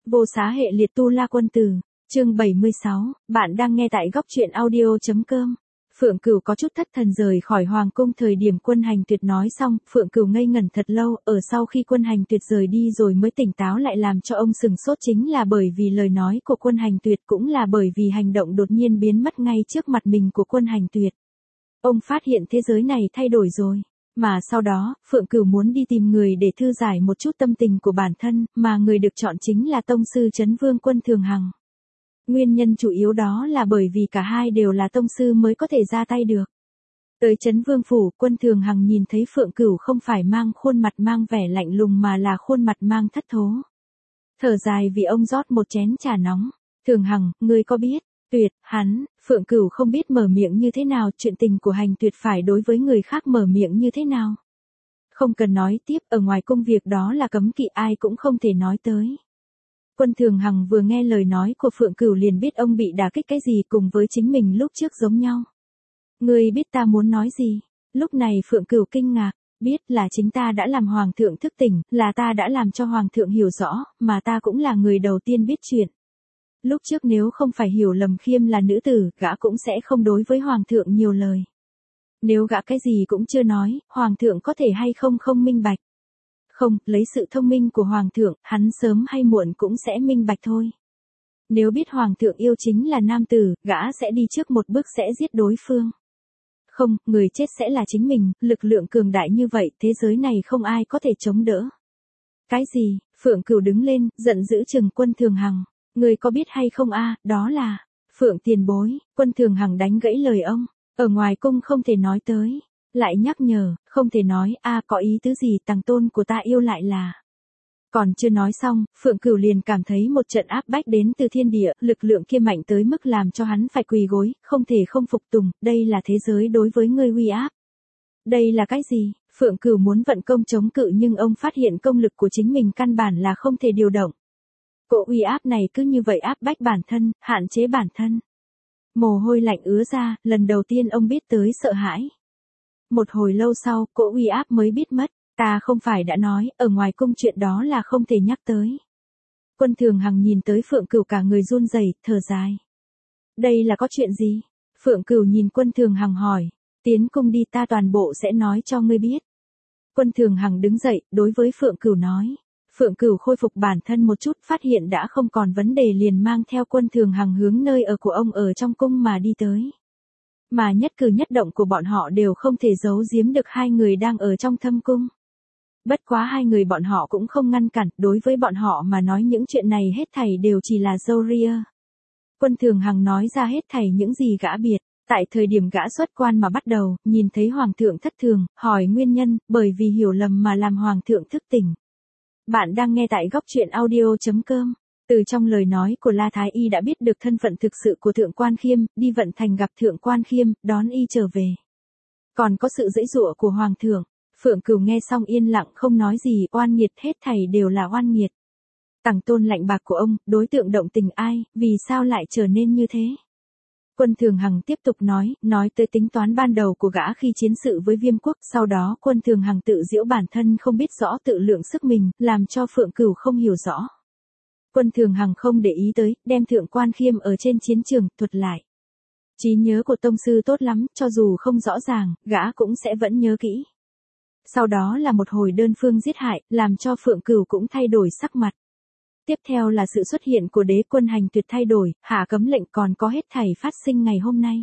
Vô xá hệ liệt tu la quân tử, chương 76, bạn đang nghe tại góc truyện audio.com. Phượng Cửu có chút thất thần rời khỏi hoàng cung thời điểm Quân Hành Tuyệt nói xong, Phượng Cửu ngây ngẩn thật lâu, ở sau khi Quân Hành Tuyệt rời đi rồi mới tỉnh táo lại. Làm cho ông sừng sốt chính là bởi vì lời nói của Quân Hành Tuyệt, cũng là bởi vì hành động đột nhiên biến mất ngay trước mặt mình của Quân Hành Tuyệt. Ông phát hiện thế giới này thay đổi rồi. Mà sau đó, Phượng Cửu muốn đi tìm người để thư giải một chút tâm tình của bản thân, mà người được chọn chính là tông sư Trấn Vương Quân Thường Hằng. Nguyên nhân chủ yếu đó là bởi vì cả hai đều là tông sư mới có thể ra tay được. Tới Trấn Vương phủ, Quân Thường Hằng nhìn thấy Phượng Cửu không phải mang khuôn mặt mang vẻ lạnh lùng mà là khuôn mặt mang thất thố. Thở dài vì ông rót một chén trà nóng. Thường Hằng, ngươi có biết? Tuyệt, Phượng Cửu không biết mở miệng như thế nào, chuyện tình của Hành Tuyệt phải đối với người khác mở miệng như thế nào. Không cần nói tiếp, ở ngoài công việc đó là cấm kỵ, ai cũng không thể nói tới. Quân Thường Hằng vừa nghe lời nói của Phượng Cửu liền biết ông bị đả kích cái gì, cùng với chính mình lúc trước giống nhau. Ngươi biết ta muốn nói gì? Lúc này Phượng Cửu kinh ngạc, biết là chính ta đã làm Hoàng thượng thức tỉnh, là ta đã làm cho Hoàng thượng hiểu rõ, mà ta cũng là người đầu tiên biết chuyện. Lúc trước nếu không phải hiểu lầm Khiêm là nữ tử, gã cũng sẽ không đối với Hoàng thượng nhiều lời. Nếu gã cái gì cũng chưa nói, Hoàng thượng có thể hay không minh bạch. Không, lấy sự thông minh của Hoàng thượng, hắn sớm hay muộn cũng sẽ minh bạch thôi. Nếu biết Hoàng thượng yêu chính là nam tử, gã sẽ đi trước một bước sẽ giết đối phương. Không, người chết sẽ là chính mình, lực lượng cường đại như vậy, thế giới này không ai có thể chống đỡ. Cái gì? Phượng Cửu đứng lên, giận dữ trừng Quân Thường Hằng. Người có biết hay không đó là Phượng tiền bối. Quân Thường Hằng đánh gãy lời ông. Ở ngoài cung không thể nói tới. Lại nhắc nhở, không thể nói, có ý tứ gì, tàng tôn của ta yêu lại là. Còn chưa nói xong, Phượng Cửu liền cảm thấy một trận áp bách đến từ thiên địa, lực lượng kia mạnh tới mức làm cho hắn phải quỳ gối, không thể không phục tùng, đây là thế giới đối với ngươi uy áp. Đây là cái gì? Phượng Cửu muốn vận công chống cự nhưng ông phát hiện công lực của chính mình căn bản là không thể điều động. Cỗ uy áp này cứ như vậy áp bách bản thân, hạn chế bản thân. Mồ hôi lạnh ứa ra, lần đầu tiên ông biết tới sợ hãi. Một hồi lâu sau, cỗ uy áp mới biết mất, ta không phải đã nói, ở ngoài cung chuyện đó là không thể nhắc tới. Quân Thường Hằng nhìn tới Phượng Cửu cả người run rẩy, thở dài. Đây là có chuyện gì? Phượng Cửu nhìn Quân Thường Hằng hỏi, tiến cung đi, ta toàn bộ sẽ nói cho ngươi biết. Quân Thường Hằng đứng dậy, đối với Phượng Cửu nói. Phượng Cửu khôi phục bản thân một chút, phát hiện đã không còn vấn đề liền mang theo Quân Thường Hằng hướng nơi ở của ông ở trong cung mà đi tới. Mà nhất cử nhất động của bọn họ đều không thể giấu giếm được hai người đang ở trong thâm cung. Bất quá hai người bọn họ cũng không ngăn cản, đối với bọn họ mà nói những chuyện này hết thảy đều chỉ là râu ria. Quân Thường Hằng nói ra hết thảy những gì gã biết. Tại thời điểm gã xuất quan mà bắt đầu, nhìn thấy Hoàng thượng thất thường, hỏi nguyên nhân, bởi vì hiểu lầm mà làm Hoàng thượng thức tỉnh. Bạn đang nghe tại góc truyện audio.com. Từ trong lời nói của La Thái Y đã biết được thân phận thực sự của Thượng Quan Khiêm, đi vận thành gặp Thượng Quan Khiêm, đón y trở về. Còn có sự giãy giụa của Hoàng thượng. Phượng Cửu nghe xong yên lặng không nói gì, oan nghiệt, hết thảy đều là oan nghiệt. Tàng tôn lạnh bạc của ông, đối tượng động tình ai, vì sao lại trở nên như thế? Quân Thường Hằng tiếp tục nói tới tính toán ban đầu của gã khi chiến sự với Viêm Quốc, sau đó Quân Thường Hằng tự giễu bản thân không biết rõ tự lượng sức mình, làm cho Phượng Cửu không hiểu rõ. Quân Thường Hằng không để ý tới, đem Thượng Quan Khiêm ở trên chiến trường, thuật lại. Trí nhớ của tông sư tốt lắm, cho dù không rõ ràng, gã cũng sẽ vẫn nhớ kỹ. Sau đó là một hồi đơn phương giết hại, làm cho Phượng Cửu cũng thay đổi sắc mặt. Tiếp theo là sự xuất hiện của Đế Quân Hành Tuyệt thay đổi, hạ cấm lệnh, còn có hết thảy phát sinh ngày hôm nay.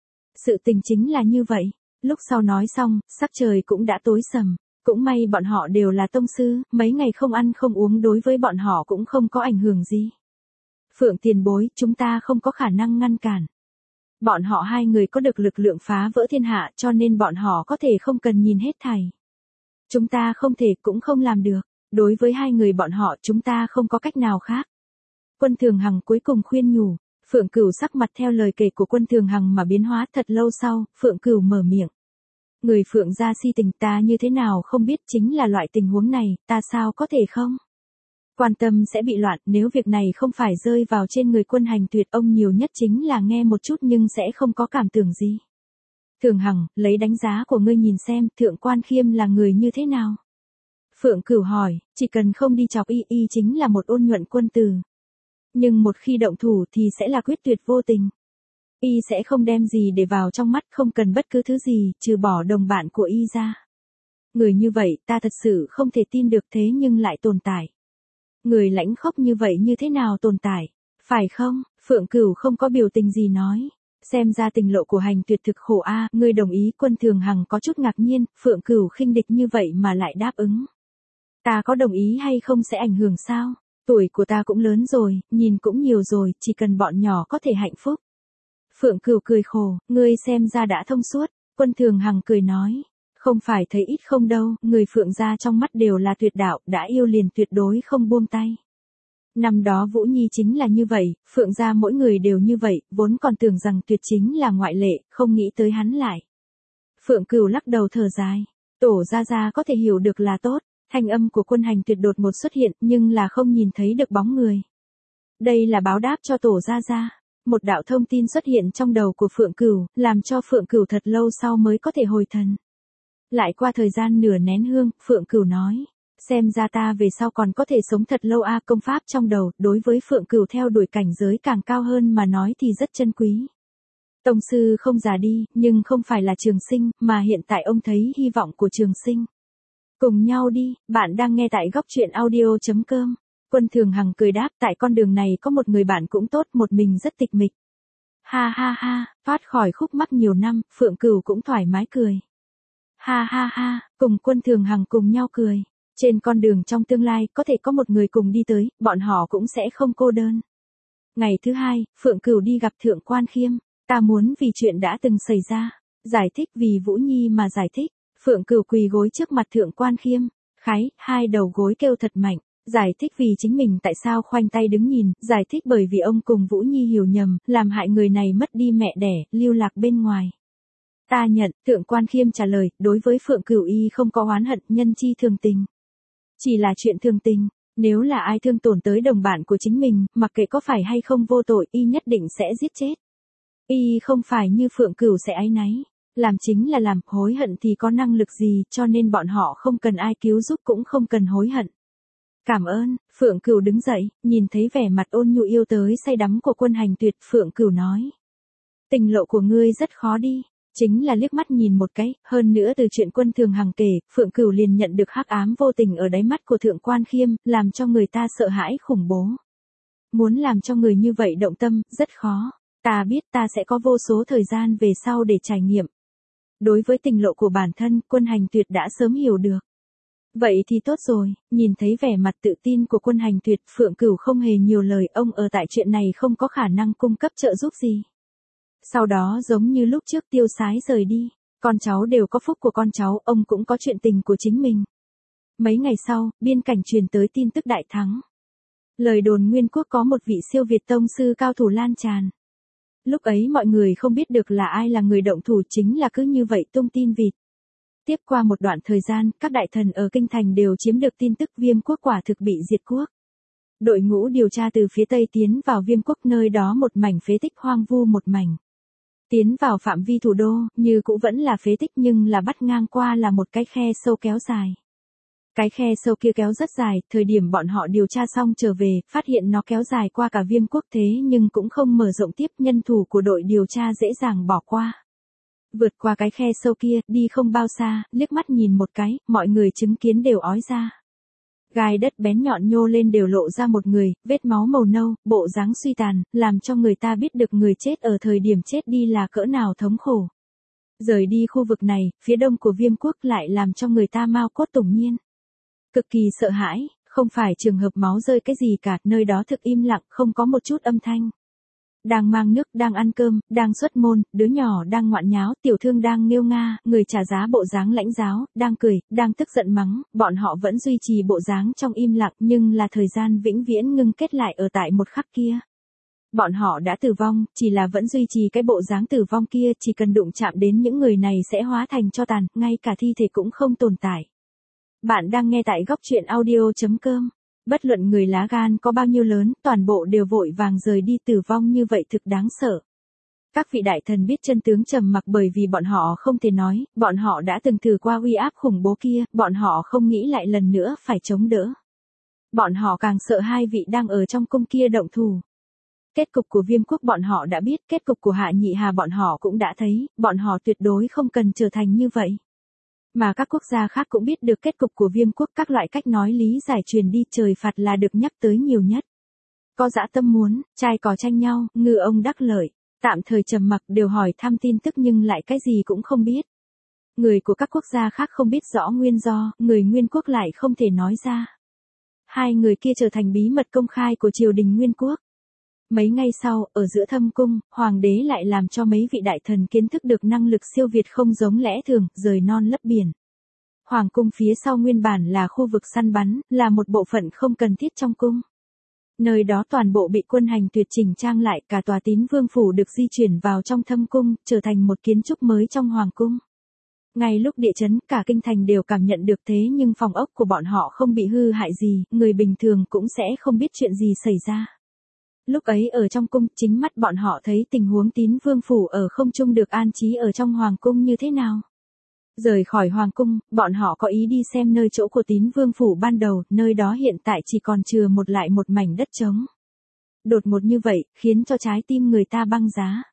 Sự tình chính là như vậy. Lúc sau nói xong, sắc trời cũng đã tối sầm. Cũng may bọn họ đều là tông sư, mấy ngày không ăn không uống đối với bọn họ cũng không có ảnh hưởng gì. Phượng tiền bối, chúng ta không có khả năng ngăn cản. Bọn họ hai người có được lực lượng phá vỡ thiên hạ, cho nên bọn họ có thể không cần nhìn hết thảy. Chúng ta không thể, cũng không làm được. Đối với hai người bọn họ chúng ta không có cách nào khác. Quân Thường Hằng cuối cùng khuyên nhủ. Phượng Cửu sắc mặt theo lời kể của Quân Thường Hằng mà biến hóa. Thật lâu sau, Phượng Cửu mở miệng. Người Phượng gia si tình ta như thế nào không biết, chính là loại tình huống này, ta sao có thể không? Quan tâm sẽ bị loạn, nếu việc này không phải rơi vào trên người Quân Hành Tuyệt, ông nhiều nhất chính là nghe một chút nhưng sẽ không có cảm tưởng gì. Thường Hằng, lấy đánh giá của ngươi nhìn xem, Thượng Quan Khiêm là người như thế nào? Phượng Cửu hỏi, chỉ cần không đi chọc y chính là một ôn nhuận quân tử. nhưng một khi động thủ thì sẽ là quyết tuyệt vô tình. Y sẽ không đem gì để vào trong mắt, không cần bất cứ thứ gì, trừ bỏ đồng bạn của Y ra. Người như vậy ta thật sự không thể tin được, thế nhưng lại tồn tại. Người lãnh khốc như vậy như thế nào tồn tại, phải không? Phượng Cửu không có biểu tình gì nói. Xem ra tình lộ của Hành Tuyệt thực khổ a, ngươi đồng ý. Quân Thường Hằng có chút ngạc nhiên, Phượng Cửu khinh địch như vậy mà lại đáp ứng. Ta có đồng ý hay không sẽ ảnh hưởng sao? Tuổi của ta cũng lớn rồi, nhìn cũng nhiều rồi, chỉ cần bọn nhỏ có thể hạnh phúc. Phượng Cửu cười khổ, ngươi xem ra đã thông suốt. Quân Thường Hằng cười nói, không phải thấy ít không đâu, người Phượng gia trong mắt đều là tuyệt đạo, đã yêu liền tuyệt đối không buông tay. Năm đó Vũ Nhi chính là như vậy, Phượng gia mỗi người đều như vậy, vốn còn tưởng rằng Tuyệt chính là ngoại lệ, không nghĩ tới hắn lại. Phượng Cửu lắc đầu thở dài, Tổ gia gia có thể hiểu được là tốt. Thanh âm của Quân Hành Tuyệt đột ngột xuất hiện, nhưng là không nhìn thấy được bóng người. Đây là báo đáp cho Tổ gia gia. Một đạo thông tin xuất hiện trong đầu của Phượng Cửu, làm cho Phượng Cửu thật lâu sau mới có thể hồi thần. Lại qua thời gian nửa nén hương, Phượng Cửu nói, xem ra ta về sau còn có thể sống thật lâu a. Công pháp trong đầu, đối với Phượng Cửu theo đuổi cảnh giới càng cao hơn mà nói thì rất chân quý. Tông sư không già đi, nhưng không phải là Trường Sinh, mà hiện tại ông thấy hy vọng của Trường Sinh. Cùng nhau đi, bạn đang nghe tại góc truyện audio.com. Quân Thường Hằng cười đáp, tại con đường này có một người bạn cũng tốt, một mình rất tịch mịch. Ha ha ha, thoát khỏi khúc mắc nhiều năm, Phượng Cửu cũng thoải mái cười. Ha ha ha, cùng Quân Thường Hằng cùng nhau cười. Trên con đường trong tương lai, có thể có một người cùng đi tới, bọn họ cũng sẽ không cô đơn. Ngày thứ hai, Phượng Cửu đi gặp Thượng Quan Khiêm. Ta muốn vì chuyện đã từng xảy ra, giải thích vì Vũ Nhi mà giải thích. Phượng Cửu quỳ gối trước mặt Thượng Quan Khiêm, khái, hai đầu gối kêu thật mạnh, giải thích vì chính mình tại sao khoanh tay đứng nhìn, giải thích bởi vì ông cùng Vũ Nhi hiểu nhầm, làm hại người này mất đi mẹ đẻ, lưu lạc bên ngoài. Ta nhận, Thượng Quan Khiêm trả lời, đối với Phượng Cửu y không có oán hận, nhân chi thường tình. Chỉ là chuyện thường tình, nếu là ai thương tổn tới đồng bạn của chính mình, mặc kệ có phải hay không vô tội, y nhất định sẽ giết chết. Y không phải như Phượng Cửu sẽ áy náy. Làm chính là làm, hối hận thì có năng lực gì, cho nên bọn họ không cần ai cứu giúp cũng không cần hối hận. Cảm ơn. Phượng Cửu đứng dậy, nhìn thấy vẻ mặt ôn nhu yêu tới say đắm của Quân Hành Tuyệt, Phượng Cửu nói. Tình lộ của ngươi rất khó đi, chính là liếc mắt nhìn một cái, hơn nữa từ chuyện Quân Thường Hằng kể, Phượng Cửu liền nhận được hắc ám vô tình ở đáy mắt của Thượng Quan Khiêm, làm cho người ta sợ hãi khủng bố. Muốn làm cho người như vậy động tâm, rất khó. Ta biết ta sẽ có vô số thời gian về sau để trải nghiệm. Đối với tình lộ của bản thân, Quân Hành Tuyệt đã sớm hiểu được. Vậy thì tốt rồi, nhìn thấy vẻ mặt tự tin của Quân Hành Tuyệt, Phượng Cửu không hề nhiều lời, ông ở tại chuyện này không có khả năng cung cấp trợ giúp gì. Sau đó giống như lúc trước tiêu sái rời đi, con cháu đều có phúc của con cháu, ông cũng có chuyện tình của chính mình. Mấy ngày sau, biên cảnh truyền tới tin tức đại thắng. Lời đồn Nguyên Quốc có một vị siêu việt tông sư cao thủ lan tràn. Lúc ấy mọi người không biết được là ai là người động thủ, chính là cứ như vậy tung tin vịt. Tiếp qua một đoạn thời gian, các đại thần ở Kinh Thành đều chiếm được tin tức Viêm Quốc quả thực bị diệt quốc. Đội ngũ điều tra từ phía Tây tiến vào Viêm Quốc, nơi đó một mảnh phế tích hoang vu một mảnh. Tiến vào phạm vi thủ đô, như cũ vẫn là phế tích nhưng là bắt ngang qua là một cái khe sâu kéo dài. Cái khe sâu kia kéo rất dài, thời điểm bọn họ điều tra xong trở về, phát hiện nó kéo dài qua cả Viêm Quốc thế nhưng cũng không mở rộng tiếp, nhân thủ của đội điều tra dễ dàng bỏ qua. Vượt qua cái khe sâu kia, đi không bao xa, liếc mắt nhìn một cái, mọi người chứng kiến đều ói ra. Gai đất bén nhọn nhô lên đều lộ ra một người, vết máu màu nâu, bộ dáng suy tàn, làm cho người ta biết được người chết ở thời điểm chết đi là cỡ nào thống khổ. Rời đi khu vực này, phía đông của Viêm Quốc lại làm cho người ta mao cốt tủng nhiên. Cực kỳ sợ hãi, không phải trường hợp máu rơi cái gì cả, nơi đó thực im lặng, không có một chút âm thanh. Đang mang nước, đang ăn cơm, đang xuất môn, đứa nhỏ đang ngoạn nháo, tiểu thương đang nghêu nga, người trả giá bộ dáng lãnh giáo, đang cười, đang tức giận mắng, bọn họ vẫn duy trì bộ dáng trong im lặng nhưng là thời gian vĩnh viễn ngưng kết lại ở tại một khắc kia. Bọn họ đã tử vong, chỉ là vẫn duy trì cái bộ dáng tử vong kia, chỉ cần đụng chạm đến những người này sẽ hóa thành tro tàn, ngay cả thi thể cũng không tồn tại. Bạn đang nghe tại góc truyện audio.com. Bất luận người lá gan có bao nhiêu lớn, toàn bộ đều vội vàng rời đi, tử vong như vậy thực đáng sợ. Các vị đại thần biết chân tướng trầm mặc bởi vì bọn họ không thể nói, bọn họ đã từng thử qua uy áp khủng bố kia, bọn họ không nghĩ lại lần nữa phải chống đỡ. bọn họ càng sợ hai vị đang ở trong cung kia động thủ. Kết cục của Viêm quốc bọn họ đã biết, kết cục của Hạ Nhị Hà bọn họ cũng đã thấy, bọn họ tuyệt đối không cần trở thành như vậy. Mà các quốc gia khác cũng biết được kết cục của Viêm quốc, các loại cách nói lý giải truyền đi, trời phạt là được nhắc tới nhiều nhất. Có dã tâm muốn, trai cò tranh nhau, ngư ông đắc lợi, tạm thời trầm mặc đều hỏi thăm tin tức nhưng lại cái gì cũng không biết. Người của các quốc gia khác không biết rõ nguyên do, người Nguyên quốc lại không thể nói ra. Hai người kia trở thành bí mật công khai của triều đình Nguyên quốc. Mấy ngày sau, ở giữa thâm cung, hoàng đế lại làm cho mấy vị đại thần kiến thức được năng lực siêu việt không giống lẽ thường, rời non lấp biển. Hoàng cung phía sau nguyên bản là khu vực săn bắn, là một bộ phận không cần thiết trong cung. Nơi đó toàn bộ bị quân hành tuyệt chỉnh trang lại, cả tòa Tín Vương phủ được di chuyển vào trong thâm cung, trở thành một kiến trúc mới trong hoàng cung. Ngay lúc địa chấn, cả kinh thành đều cảm nhận được thế nhưng phòng ốc của bọn họ không bị hư hại gì, người bình thường cũng sẽ không biết chuyện gì xảy ra. Lúc ấy ở trong cung, chính mắt bọn họ thấy tình huống Tín Vương phủ ở không trung được an trí ở trong hoàng cung như thế nào. Rời khỏi hoàng cung, bọn họ có ý đi xem nơi chỗ của Tín Vương phủ ban đầu, nơi đó hiện tại chỉ còn chừa một mảnh đất trống. Đột ngột như vậy, khiến cho trái tim người ta băng giá.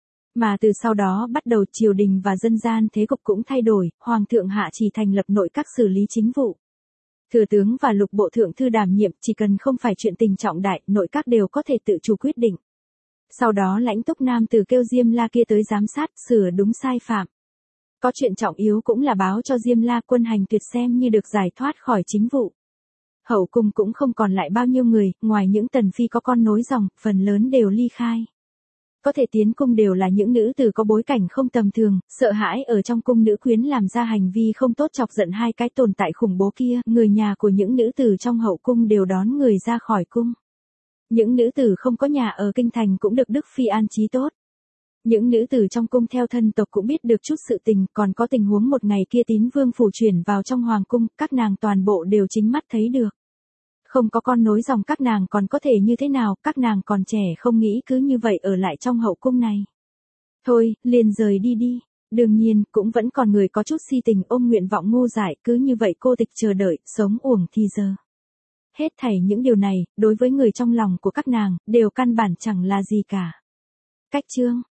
Mà từ sau đó bắt đầu triều đình và dân gian thế cục cũng thay đổi, hoàng thượng hạ chỉ thành lập nội các xử lý chính vụ. Thừa tướng và lục bộ thượng thư đảm nhiệm, chỉ cần không phải chuyện tình trọng đại, nội các đều có thể tự chủ quyết định. Sau đó lãnh túc nam tử kêu Diêm La kia tới giám sát, sửa đúng sai phạm. Có chuyện trọng yếu cũng là báo cho Diêm La, quân hành tuyệt xem như được giải thoát khỏi chính vụ. Hậu cung cũng không còn lại bao nhiêu người, ngoài những tần phi có con nối dòng, phần lớn đều ly khai. Có thể tiến cung đều là những nữ tử có bối cảnh không tầm thường, sợ hãi ở trong cung nữ quyến làm ra hành vi không tốt chọc giận hai cái tồn tại khủng bố kia, người nhà của những nữ tử trong hậu cung đều đón người ra khỏi cung. Những nữ tử không có nhà ở kinh thành cũng được Đức Phi an trí tốt. Những nữ tử trong cung theo thân tộc cũng biết được chút sự tình, còn có tình huống một ngày kia Tín Vương phủ chuyển vào trong hoàng cung, các nàng toàn bộ đều chính mắt thấy được. Không có con nối dòng các nàng còn có thể như thế nào, các nàng còn trẻ không nghĩ cứ như vậy ở lại trong hậu cung này. Thôi, liền rời đi đi. Đương nhiên, cũng vẫn còn người có chút si tình ôm nguyện vọng ngu dại, cứ như vậy cô tịch chờ đợi, sống uổng thì giờ. Hết thảy những điều này, đối với người trong lòng của các nàng, đều căn bản chẳng là gì cả. Cách chương